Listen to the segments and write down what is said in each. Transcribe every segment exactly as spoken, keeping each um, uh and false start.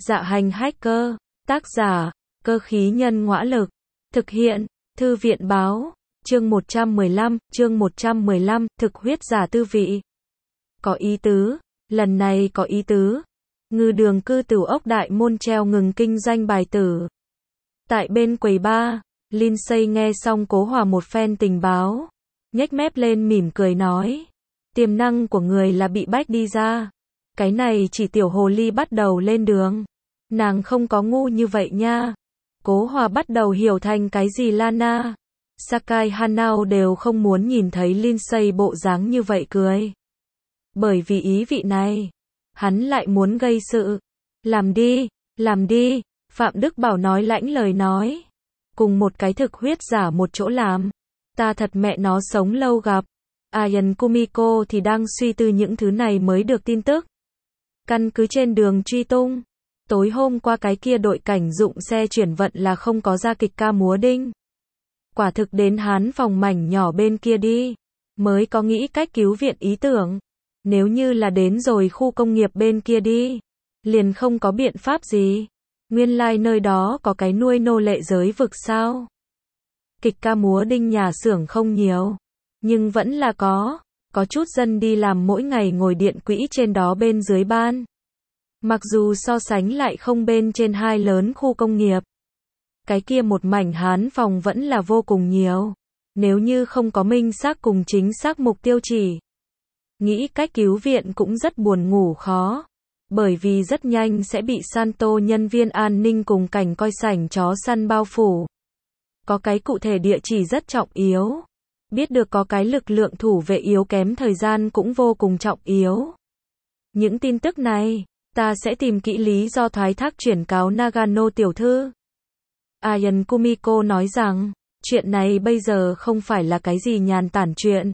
Dạ hành hacker, tác giả, cơ khí nhân ngõa lực, thực hiện, thư viện báo, chương một trăm mười lăm, chương một trăm mười lăm, thực huyết giả tư vị. Có ý tứ, lần này có ý tứ. Ngư đường cư Tửu ốc đại môn treo ngừng kinh doanh bài tử. Tại bên quầy bar, Lindsay nghe xong Cố Hòa một phen tình báo, nhếch mép lên mỉm cười nói, tiềm năng của người là bị bách đi ra. Cái này chỉ tiểu hồ ly bắt đầu lên đường. Nàng không có ngu như vậy nha. Cố Hòa bắt đầu hiểu thành cái gì Lana, Sakai Hanao đều không muốn nhìn thấy Lindsay bộ dáng như vậy cười. Bởi vì ý vị này, hắn lại muốn gây sự. Làm đi, làm đi, Phạm Đức Bảo nói lãnh lời nói. Cùng một cái thực huyết giả một chỗ làm. Ta thật mẹ nó sống lâu gặp. Ayan Kumiko thì đang suy tư những thứ này mới được tin tức. Căn cứ trên đường truy tung. Tối hôm qua cái kia đội cảnh dụng xe chuyển vận là không có ra kịch ca múa đinh. Quả thực đến Hán phòng mảnh nhỏ bên kia đi. Mới có nghĩ cách cứu viện ý tưởng. Nếu như là đến rồi khu công nghiệp bên kia đi. Liền không có biện pháp gì. Nguyên lai like nơi đó có cái nuôi nô lệ giới vực sao. Kịch ca múa đinh nhà xưởng không nhiều. Nhưng vẫn là có. Có chút dân đi làm mỗi ngày ngồi điện quỹ trên đó bên dưới ban. Mặc dù so sánh lại không bên trên hai lớn khu công nghiệp. Cái kia một mảnh Hán phòng vẫn là vô cùng nhiều. Nếu như không có minh xác cùng chính xác mục tiêu chỉ. Nghĩ cách cứu viện cũng rất buồn ngủ khó. Bởi vì rất nhanh sẽ bị Santo nhân viên an ninh cùng cảnh coi sảnh chó săn bao phủ. Có cái cụ thể địa chỉ rất trọng yếu. Biết được có cái lực lượng thủ vệ yếu kém thời gian cũng vô cùng trọng yếu. Những tin tức này, ta sẽ tìm kỹ lý do thoái thác chuyển cáo Nagano tiểu thư. Ayan Kumiko nói rằng, chuyện này bây giờ không phải là cái gì nhàn tản chuyện.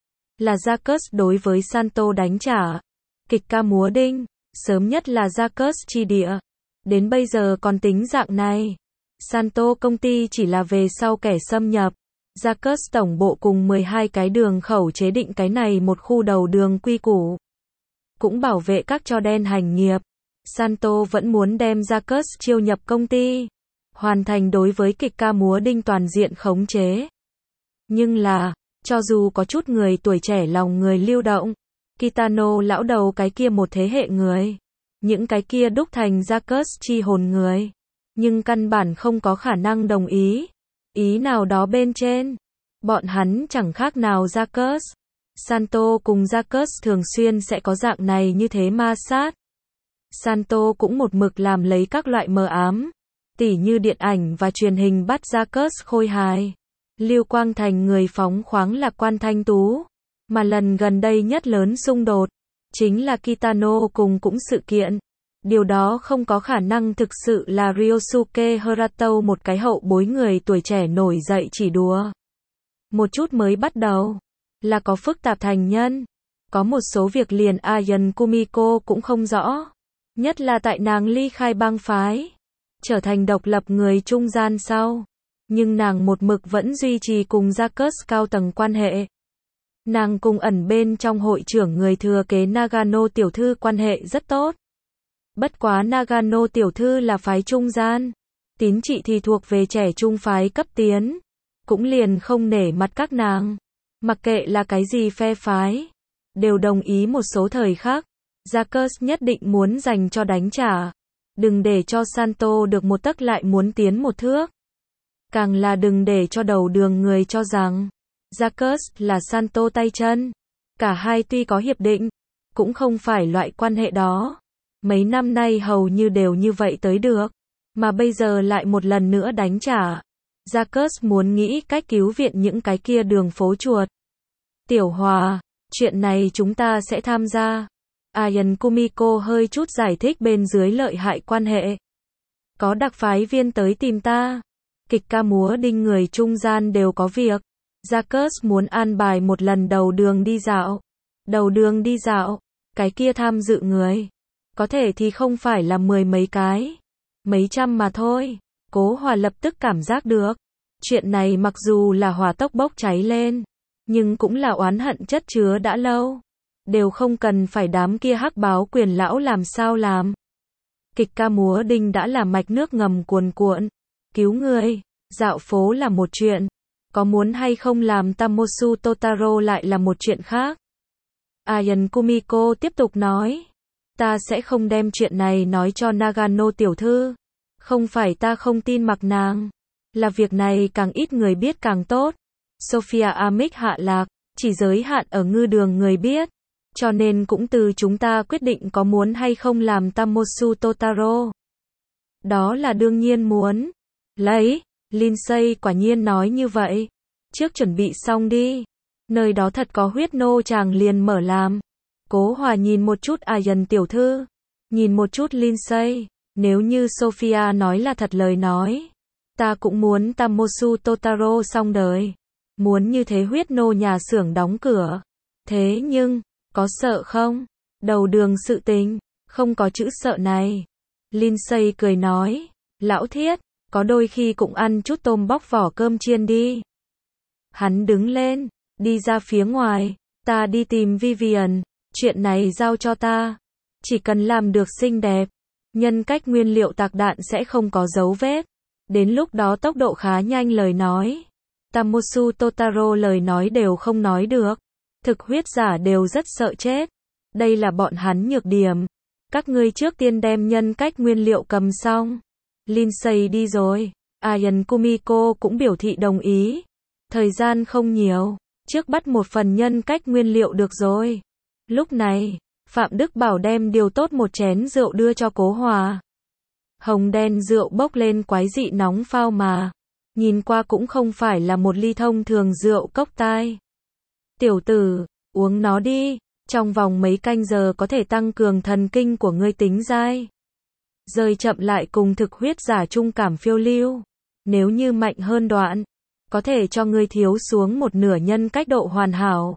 Là Jacques đối với Santo đánh trả. Kịch ca múa đinh, sớm nhất là Jacques chi địa. Đến bây giờ còn tính dạng này. Santo công ty chỉ là về sau kẻ xâm nhập. Jacques tổng bộ cùng mười hai cái đường khẩu chế định cái này một khu đầu đường quy củ. Cũng bảo vệ các cho đen hành nghiệp. Santo vẫn muốn đem Jacques chiêu nhập công ty. Hoàn thành đối với kịch ca múa đinh toàn diện khống chế. Nhưng là, cho dù có chút người tuổi trẻ lòng người lưu động, Kitano lão đầu cái kia một thế hệ người, những cái kia đúc thành Jacques chi hồn người, nhưng căn bản không có khả năng đồng ý. Ý nào đó bên trên, bọn hắn chẳng khác nào Jacques. Santo cùng Jacques thường xuyên sẽ có dạng này như thế ma sát. Santo cũng một mực làm lấy các loại mờ ám, tỉ như điện ảnh và truyền hình bắt Jacques khôi hài. Lưu Quang thành người phóng khoáng lạc quan thanh tú, mà lần gần đây nhất lớn xung đột, chính là Kitano cùng cũng sự kiện. Điều đó không có khả năng thực sự là Ryosuke Harato một cái hậu bối người tuổi trẻ nổi dậy chỉ đùa. Một chút mới bắt đầu, là có phức tạp thành nhân. Có một số việc liền Ayan Kumiko cũng không rõ. Nhất là tại nàng ly khai bang phái, trở thành độc lập người trung gian sau. Nhưng nàng một mực vẫn duy trì cùng Jacques cao tầng quan hệ. Nàng cùng ẩn bên trong hội trưởng người thừa kế Nagano tiểu thư quan hệ rất tốt. Bất quá Nagano tiểu thư là phái trung gian. Tín trị thì thuộc về trẻ trung phái cấp tiến. Cũng liền không nể mặt các nàng. Mặc kệ là cái gì phe phái. Đều đồng ý một số thời khắc. Jacques nhất định muốn dành cho đánh trả. Đừng để cho Santo được một tấc lại muốn tiến một thước. Càng là đừng để cho đầu đường người cho rằng Jacques là Santo tay chân. Cả hai tuy có hiệp định, cũng không phải loại quan hệ đó. Mấy năm nay hầu như đều như vậy tới được. Mà bây giờ lại một lần nữa đánh trả. Jacques muốn nghĩ cách cứu viện những cái kia đường phố chuột. Tiểu Hòa, chuyện này chúng ta sẽ tham gia. Ayan Kumiko hơi chút giải thích bên dưới lợi hại quan hệ. Có đặc phái viên tới tìm ta. Kịch ca múa đinh người trung gian đều có việc. Jacques muốn an bài một lần đầu đường đi dạo. Đầu đường đi dạo, cái kia tham dự người. Có thể thì không phải là mười mấy cái. Mấy trăm mà thôi. Cố Hòa lập tức cảm giác được. Chuyện này mặc dù là hỏa tốc bốc cháy lên. Nhưng cũng là oán hận chất chứa đã lâu. Đều không cần phải đám kia hắc báo quyền lão làm sao làm. kịch ca múa đinh đã là mạch nước ngầm cuồn cuộn. Cứu người, dạo phố là một chuyện, có muốn hay không làm Tamosu Totaro lại là một chuyện khác. Ayan Kumiko tiếp tục nói, ta sẽ không đem chuyện này nói cho Nagano tiểu thư. Không phải ta không tin mặc nàng, là việc này càng ít người biết càng tốt. Sophia Amic hạ lạc, chỉ giới hạn ở ngư đường người biết, cho nên cũng từ chúng ta quyết định có muốn hay không làm Tamosu Totaro. Đó là đương nhiên muốn. Lấy, Lindsay quả nhiên nói như vậy. Trước chuẩn bị xong đi. Nơi đó thật có huyết nô chàng liền mở làm. Cố Hòa nhìn một chút Ayan tiểu thư, nhìn một chút Lindsay, nếu như Sophia nói là thật lời nói, ta cũng muốn Tamosu Totaro xong đời. Muốn như thế huyết nô nhà xưởng đóng cửa. Thế nhưng, có sợ không? Đầu đường sự tình, không có chữ sợ này. Lindsay cười nói, lão thiết, có đôi khi cũng ăn chút tôm bóc vỏ cơm chiên đi. Hắn đứng lên, đi ra phía ngoài, ta đi tìm Vivian, chuyện này giao cho ta. Chỉ cần làm được xinh đẹp, nhân cách nguyên liệu tạc đạn sẽ không có dấu vết. Đến lúc đó tốc độ khá nhanh lời nói. Tamosu Totaro lời nói đều không nói được. Thực huyết giả đều rất sợ chết. Đây là bọn hắn nhược điểm. Các ngươi trước tiên đem nhân cách nguyên liệu cầm xong. Lindsay đi rồi. Ayan Kumiko cũng biểu thị đồng ý. Thời gian không nhiều. Trước bắt một phần nhân cách nguyên liệu được rồi. Lúc này, Phạm Đức Bảo đem điều tốt một chén rượu đưa cho Cố Hòa. Hồng đen rượu bốc lên quái dị nóng phao mà. Nhìn qua cũng không phải là một ly thông thường rượu cốc tai. Tiểu tử, uống nó đi, trong vòng mấy canh giờ có thể tăng cường thần kinh của ngươi tính dai. Rơi chậm lại cùng thực huyết giả trung cảm phiêu lưu. Nếu như mạnh hơn đoạn, có thể cho ngươi thiếu xuống một nửa nhân cách độ hoàn hảo.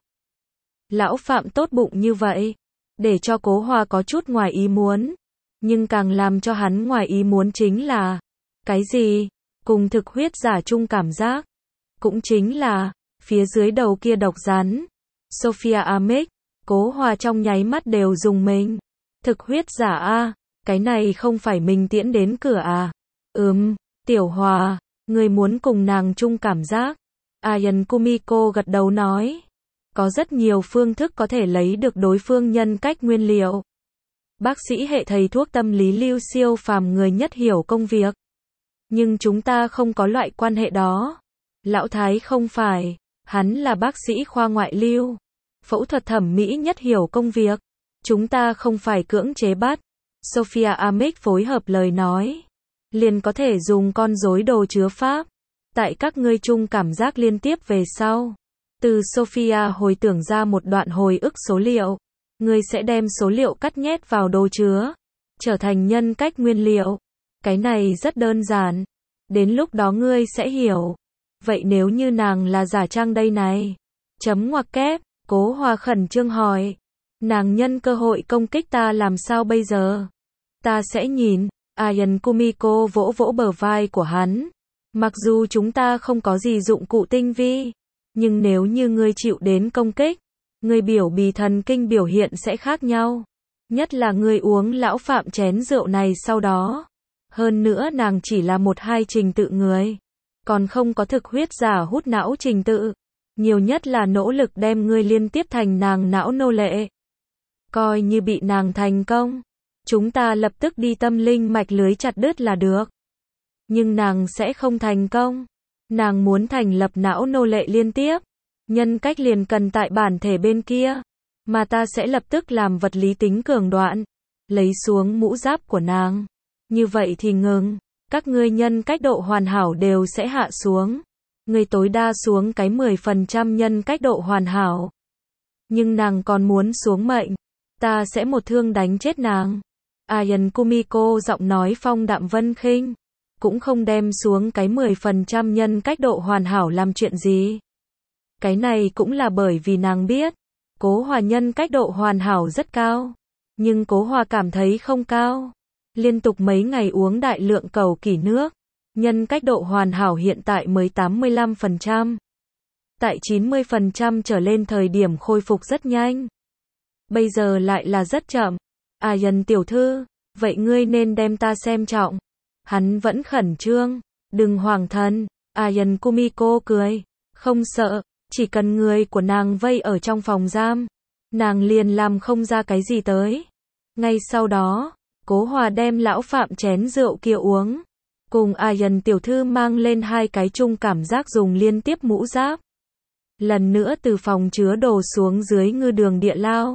Lão Phạm tốt bụng như vậy, để cho Cố Hòa có chút ngoài ý muốn. Nhưng càng làm cho hắn ngoài ý muốn chính là, cái gì? Cùng thực huyết giả chung cảm giác. Cũng chính là, phía dưới đầu kia độc rắn. Sophia Amic, Cố Hòa trong nháy mắt đều dùng mình. Thực huyết giả a, cái này không phải mình tiễn đến cửa à? Ừm, Tiểu Hòa, người muốn cùng nàng chung cảm giác. Ayan Kumiko gật đầu nói. Có rất nhiều phương thức có thể lấy được đối phương nhân cách nguyên liệu. Bác sĩ hệ thầy thuốc tâm lý Lưu siêu phàm người nhất hiểu công việc. Nhưng chúng ta không có loại quan hệ đó. Lão Thái không phải, hắn là bác sĩ khoa ngoại lưu. Phẫu thuật thẩm mỹ nhất hiểu công việc. Chúng ta không phải cưỡng chế bắt. Sophia Amic phối hợp lời nói. Liền có thể dùng con rối đồ chứa pháp. Tại các ngươi chung cảm giác liên tiếp về sau. Từ Sophia hồi tưởng ra một đoạn hồi ức số liệu. Ngươi sẽ đem số liệu cắt nhét vào đồ chứa. Trở thành nhân cách nguyên liệu. Cái này rất đơn giản. Đến lúc đó ngươi sẽ hiểu. Vậy nếu như nàng là giả trang đây này? Chấm ngoặc kép, Cố Hòa khẩn trương hỏi. Nàng nhân cơ hội công kích ta làm sao bây giờ? Ta sẽ nhìn. Ayan Kumiko vỗ vỗ bờ vai của hắn. Mặc dù chúng ta không có gì dụng cụ tinh vi, nhưng nếu như ngươi chịu đến công kích, ngươi biểu bì thần kinh biểu hiện sẽ khác nhau. Nhất là ngươi uống lão Phạm chén rượu này sau đó. Hơn nữa nàng chỉ là một hai trình tự người. Còn không có thực huyết giả hút não trình tự. Nhiều nhất là nỗ lực đem ngươi liên tiếp thành nàng não nô lệ. Coi như bị nàng thành công. Chúng ta lập tức đi tâm linh mạch lưới chặt đứt là được. Nhưng nàng sẽ không thành công. Nàng muốn thành lập não nô lệ liên tiếp. Nhân cách liền cần tại bản thể bên kia. Mà ta sẽ lập tức làm vật lý tính cường đoạn. Lấy xuống mũ giáp của nàng. Như vậy thì ngừng. Các ngươi nhân cách độ hoàn hảo đều sẽ hạ xuống. Ngươi tối đa xuống cái mười phần trăm nhân cách độ hoàn hảo. Nhưng nàng còn muốn xuống mệnh. Ta sẽ một thương đánh chết nàng. Ayan Kumiko giọng nói phong đạm vân khinh. Cũng không đem xuống cái mười phần trăm nhân cách độ hoàn hảo làm chuyện gì. Cái này cũng là bởi vì nàng biết. Cố Hòa nhân cách độ hoàn hảo rất cao. Nhưng Cố Hòa cảm thấy không cao. Liên tục mấy ngày uống đại lượng cầu kỷ nước. Nhân cách độ hoàn hảo hiện tại mới tám mươi lăm phần trăm. Tại chín mươi phần trăm trở lên thời điểm khôi phục rất nhanh. Bây giờ lại là rất chậm. Ayan tiểu thư, Vậy ngươi nên đem ta xem trọng. Hắn vẫn khẩn trương. Đừng hoảng thần. Ayan Kumiko cười. Không sợ, chỉ cần người của nàng vây ở trong phòng giam, nàng liền làm không ra cái gì tới. Ngay sau đó, Cố Hòa đem lão Phạm chén rượu kia uống, cùng Ayan tiểu thư mang lên hai cái chung cảm giác dùng liên tiếp mũ giáp. Lần nữa từ phòng chứa đồ xuống dưới ngư đường địa lao.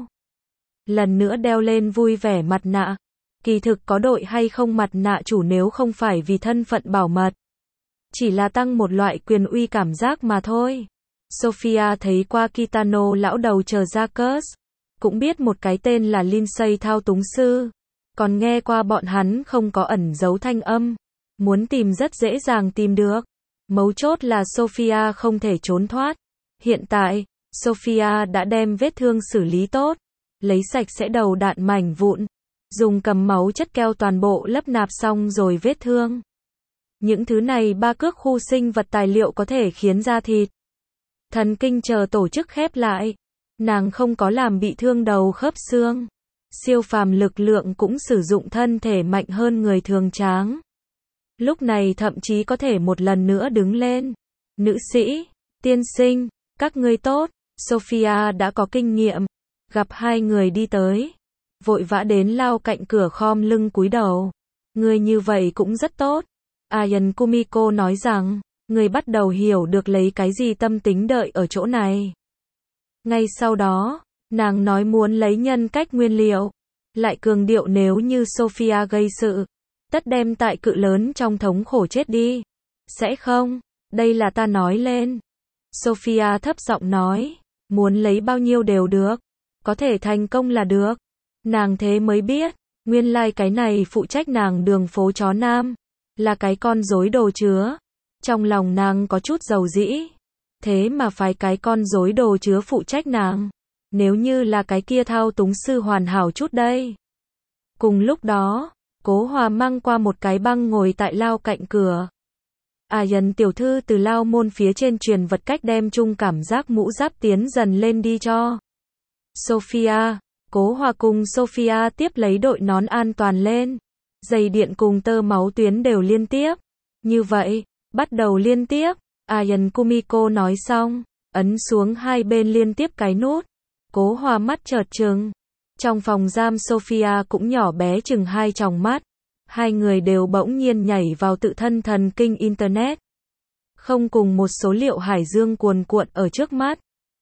Lần nữa đeo lên vui vẻ mặt nạ. Kỳ thực có đội hay không mặt nạ chủ nếu không phải vì thân phận bảo mật, chỉ là tăng một loại quyền uy cảm giác mà thôi. Sophia thấy qua Kitano lão đầu chờ Jacques, cũng biết một cái tên là Lindsay thao túng sư, còn nghe qua bọn hắn không có ẩn giấu thanh âm, muốn tìm rất dễ dàng tìm được. Mấu chốt là Sophia không thể trốn thoát. Hiện tại, Sophia đã đem vết thương xử lý tốt, lấy sạch sẽ đầu đạn mảnh vụn, dùng cầm máu chất keo toàn bộ lấp nạp xong rồi vết thương. Những thứ này ba cước khu sinh vật tài liệu có thể khiến da thịt, thần kinh chờ tổ chức khép lại. Nàng không có làm bị thương đầu khớp xương. Siêu phàm lực lượng cũng sử dụng thân thể mạnh hơn người thường tráng. Lúc này thậm chí có thể một lần nữa đứng lên. Nữ sĩ, tiên sinh, các ngươi tốt. Sophia đã có kinh nghiệm. Gặp hai người đi tới, vội vã đến lao cạnh cửa khom lưng cúi đầu. Ngươi như vậy cũng rất tốt. Ayan Kumiko nói rằng, người bắt đầu hiểu được lấy cái gì tâm tính đợi ở chỗ này. Ngay sau đó, nàng nói muốn lấy nhân cách nguyên liệu, lại cường điệu nếu như Sophia gây sự, tất đem tại cự lớn trong thống khổ chết đi. Sẽ không, đây là ta nói lên. Sophia thấp giọng nói, muốn lấy bao nhiêu đều được, có thể thành công là được. Nàng thế mới biết, nguyên lai like cái này phụ trách nàng đường phố chó nam, là cái con rối đồ chứa. Trong lòng nàng có chút dầu dĩ. Thế mà phái cái con rối đồ chứa phụ trách nàng. Nếu như là cái kia thao túng sư hoàn hảo chút đây. Cùng lúc đó, Cố Hòa mang qua một cái băng ngồi tại lao cạnh cửa. Ayan tiểu thư từ lao môn phía trên truyền vật cách đem chung cảm giác mũ giáp tiến dần lên đi cho Sophia. Cố Hòa cùng Sophia tiếp lấy đội nón an toàn lên. Dây điện cùng tơ máu tuyến đều liên tiếp. Như vậy, bắt đầu liên tiếp. Ayan Kumiko nói xong, ấn xuống hai bên liên tiếp cái nút. Cố Hòa mắt chợt trừng. Trong phòng giam Sophia cũng nhỏ bé chừng hai tròng mắt. Hai người đều bỗng nhiên nhảy vào tự thân thần kinh Internet. Không cùng một số liệu hải dương cuồn cuộn ở trước mắt.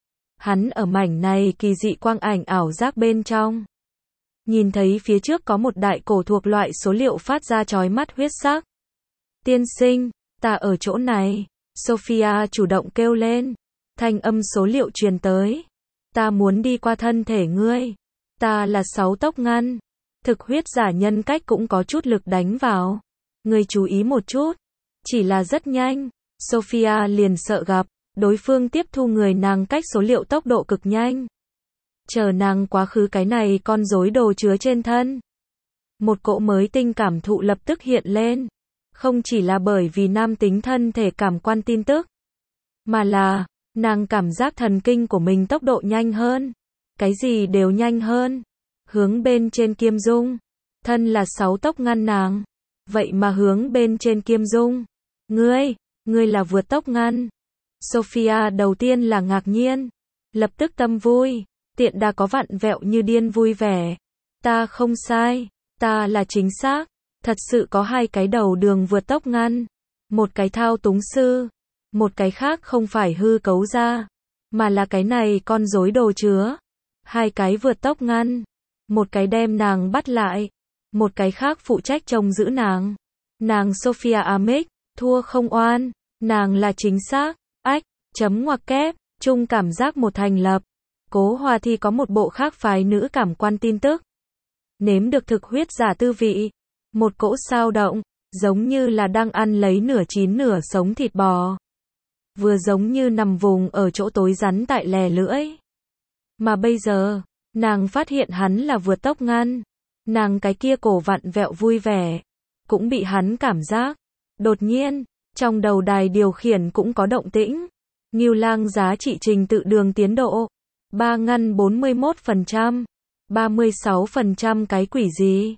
Hắn ở mảnh này kỳ dị quang ảnh ảo giác bên trong. Nhìn thấy phía trước có một đại cổ thuộc loại số liệu phát ra chói mắt huyết sắc. Tiên sinh, ta ở chỗ này. Sophia chủ động kêu lên. Thanh âm số liệu truyền tới. Ta muốn đi qua thân thể ngươi. Ta là sáu tốc ngăn. Thực huyết giả nhân cách cũng có chút lực đánh vào. Ngươi chú ý một chút. Chỉ là rất nhanh. Sophia liền sợ gặp. Đối phương tiếp thu người nàng cách số liệu tốc độ cực nhanh. Chờ nàng quá khứ cái này con rối đồ chứa trên thân. Một cỗ mới tinh cảm thụ lập tức hiện lên. Không chỉ là bởi vì nam tính thân thể cảm quan tin tức, mà là, nàng cảm giác thần kinh của mình tốc độ nhanh hơn. Cái gì đều nhanh hơn. Hướng bên trên Kiêm Dung. Thân là sáu tốc ngăn nàng. Vậy mà hướng bên trên Kiêm Dung. Ngươi, ngươi là vượt tốc ngăn. Sophia đầu tiên là ngạc nhiên. Lập tức tâm vui. Tiện đà có vặn vẹo như điên vui vẻ. Ta không sai. Ta là chính xác. Thật sự có hai cái đầu đường vượt tốc ngăn. Một cái thao túng sư. Một cái khác không phải hư cấu ra. Mà là cái này con rối đồ chứa. Hai cái vượt tốc ngăn. Một cái đem nàng bắt lại. Một cái khác phụ trách trông giữ nàng. Nàng Sophia Amick. Thua không oan. Nàng là chính xác. Ách. Chấm ngoặc kép. Chung cảm giác một thành lập. Cố Hòa thì có một bộ khác phái nữ cảm quan tin tức. Nếm được thực huyết giả tư vị. Một cỗ sao động, giống như là đang ăn lấy nửa chín nửa sống thịt bò. Vừa giống như nằm vùng ở chỗ tối rắn tại lè lưỡi. Mà bây giờ, nàng phát hiện hắn là vượt tốc ngăn. Nàng cái kia cổ vặn vẹo vui vẻ. Cũng bị hắn cảm giác. Đột nhiên, trong đầu đài điều khiển cũng có động tĩnh. Ngưu Lang giá trị trình tự đường tiến độ. ba ngăn bốn mươi mốt phần trăm. ba mươi sáu phần trăm cái quỷ gì?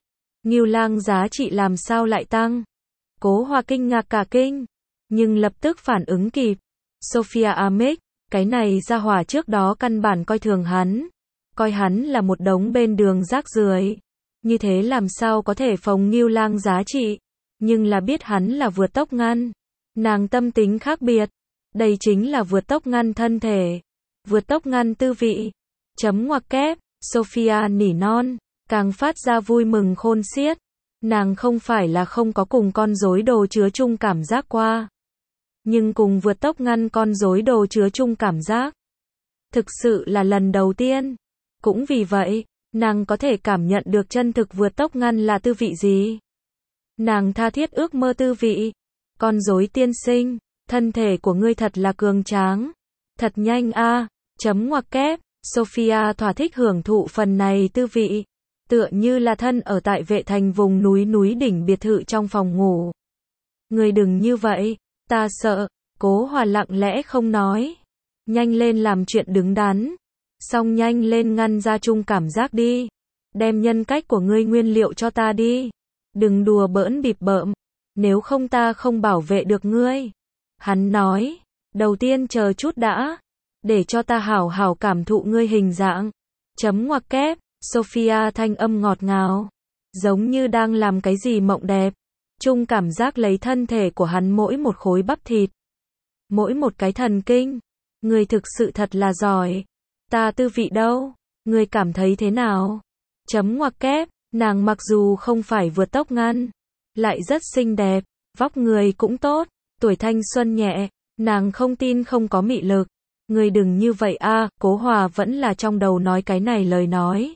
Ngưu Lang giá trị làm sao lại tăng? Cố Hòa kinh ngạc cả kinh, nhưng lập tức phản ứng kịp. Sophia Amick, cái này ra hỏa trước đó căn bản coi thường hắn, coi hắn là một đống bên đường rác rưởi. Như thế làm sao có thể phồng Ngưu Lang giá trị, nhưng là biết hắn là vượt tốc ngăn. Nàng tâm tính khác biệt, đây chính là vượt tốc ngăn thân thể, vượt tốc ngăn tư vị. Chấm ngoặc kép, Sophia nỉ non, càng phát ra vui mừng khôn xiết. Nàng không phải là không có cùng con rối đồ chứa chung cảm giác qua, nhưng cùng vượt tốc ngăn con rối đồ chứa chung cảm giác, thực sự là lần đầu tiên. Cũng vì vậy, nàng có thể cảm nhận được chân thực vượt tốc ngăn là tư vị gì. Nàng tha thiết ước mơ tư vị. Con rối tiên sinh, thân thể của ngươi thật là cường tráng, thật nhanh a. Chấm ngoặc kép, Sophia thỏa thích hưởng thụ phần này tư vị, tựa như là thân ở tại Vệ Thành vùng núi núi đỉnh biệt thự trong phòng ngủ. Ngươi đừng như vậy, ta sợ. Cố Hòa lặng lẽ không nói. Nhanh lên làm chuyện đứng đắn, xong nhanh lên ngăn ra chung cảm giác đi. Đem nhân cách của ngươi nguyên liệu cho ta đi. Đừng đùa bỡn bịp bợm, nếu không ta không bảo vệ được ngươi. Hắn nói, đầu tiên chờ chút đã, để cho ta hảo hảo cảm thụ ngươi hình dạng. Chấm ngoặc kép, Sophia thanh âm ngọt ngào, giống như đang làm cái gì mộng đẹp. Chung cảm giác lấy thân thể của hắn mỗi một khối bắp thịt, mỗi một cái thần kinh. Ngươi thực sự thật là giỏi. Ta tư vị đâu? Ngươi cảm thấy thế nào? Chấm ngoặc kép, nàng mặc dù không phải vượt tốc ngăn, lại rất xinh đẹp, vóc người cũng tốt, tuổi thanh xuân nhẹ, nàng không tin không có mị lực. Ngươi đừng như vậy a. Cố Hòa vẫn là trong đầu nói cái này lời nói.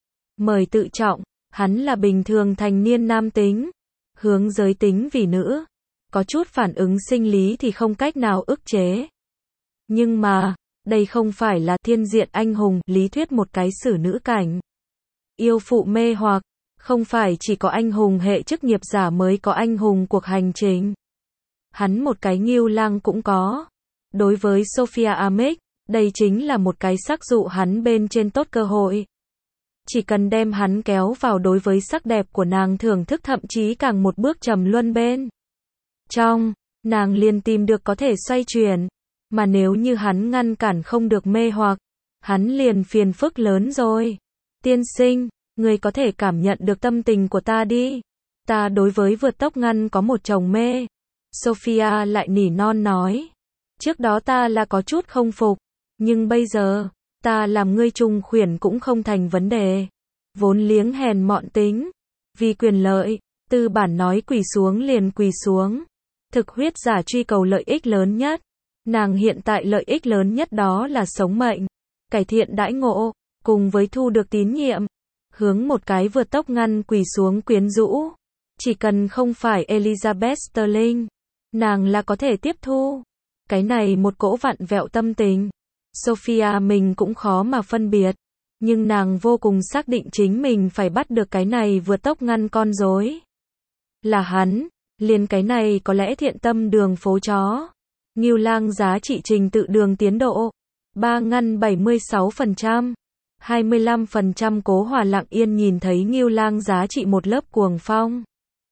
Mời tự trọng, hắn là bình thường thành niên nam tính, hướng giới tính vì nữ, có chút phản ứng sinh lý thì không cách nào ức chế. Nhưng mà, đây không phải là thiên diện anh hùng, lý thuyết một cái xử nữ cảnh. Yêu phụ mê hoặc, không phải chỉ có anh hùng hệ chức nghiệp giả mới có anh hùng cuộc hành trình. Hắn một cái Ngưu Lang cũng có. Đối với Sophia Amick, đây chính là một cái sắc dụ hắn bên trên tốt cơ hội. Chỉ cần đem hắn kéo vào đối với sắc đẹp của nàng thưởng thức thậm chí càng một bước trầm luân bên trong, nàng liền tìm được có thể xoay chuyển. Mà nếu như hắn ngăn cản không được mê hoặc, hắn liền phiền phức lớn rồi. Tiên sinh, người có thể cảm nhận được tâm tình của ta đi. Ta đối với vượt tốc ngăn có một chồng mê. Sophia lại nỉ non nói. Trước đó ta là có chút không phục, nhưng bây giờ, ta làm ngươi trùng khuyển cũng không thành vấn đề. Vốn liếng hèn mọn tính, vì quyền lợi, tư bản nói quỳ xuống liền quỳ xuống. Thực huyết giả truy cầu lợi ích lớn nhất. Nàng hiện tại lợi ích lớn nhất đó là sống mệnh, cải thiện đãi ngộ, cùng với thu được tín nhiệm. Hướng một cái vượt tốc ngăn quỳ xuống quyến rũ. Chỉ cần không phải Elizabeth Sterling, nàng là có thể tiếp thu. Cái này một cỗ vặn vẹo tâm tình. Sophia mình cũng khó mà phân biệt. Nhưng nàng vô cùng xác định chính mình phải bắt được cái này vượt tốc ngăn con rối. Là hắn, liền cái này có lẽ thiện tâm đường phố chó. Ngưu Lang giá trị trình tự đường tiến độ. ba ngăn bảy mươi sáu phần trăm. hai mươi lăm phần trăm Cố Hòa lặng yên nhìn thấy Ngưu Lang giá trị một lớp cuồng phong.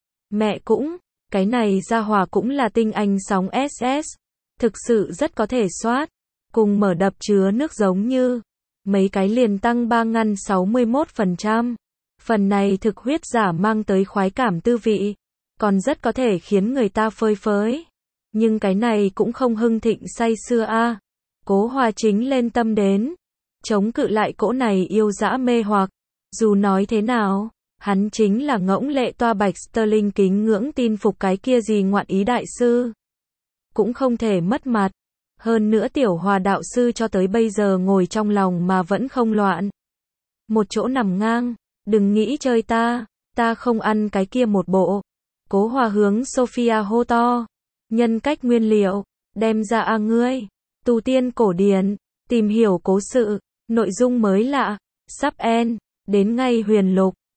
Mẹ cũng, cái này ra hòa cũng là tinh anh sóng ét ét. Thực sự rất có thể soát. Cùng mở đập chứa nước giống như. Mấy cái liền tăng ba ngăn sáu mươi mốt phần trăm. Phần này thực huyết giả mang tới khoái cảm tư vị. Còn rất có thể khiến người ta phơi phới. Nhưng cái này cũng không hưng thịnh say xưa a. Cố Hòa chính lên tâm đến. Chống cự lại cỗ này yêu dã mê hoặc. Dù nói thế nào, hắn chính là ngỗng lệ toa bạch Sterling kính ngưỡng tin phục cái kia gì ngoạn ý đại sư. Cũng không thể mất mặt. Hơn nữa tiểu Hòa đạo sư cho tới bây giờ ngồi trong lòng mà vẫn không loạn. Một chỗ nằm ngang, đừng nghĩ chơi ta, ta không ăn cái kia một bộ. Cố Hòa hướng Sophia hô to. Nhân cách nguyên liệu, đem ra a ngươi. Tu tiên cổ điển, tìm hiểu cố sự, nội dung mới lạ, sắp end, đến ngay huyền lục.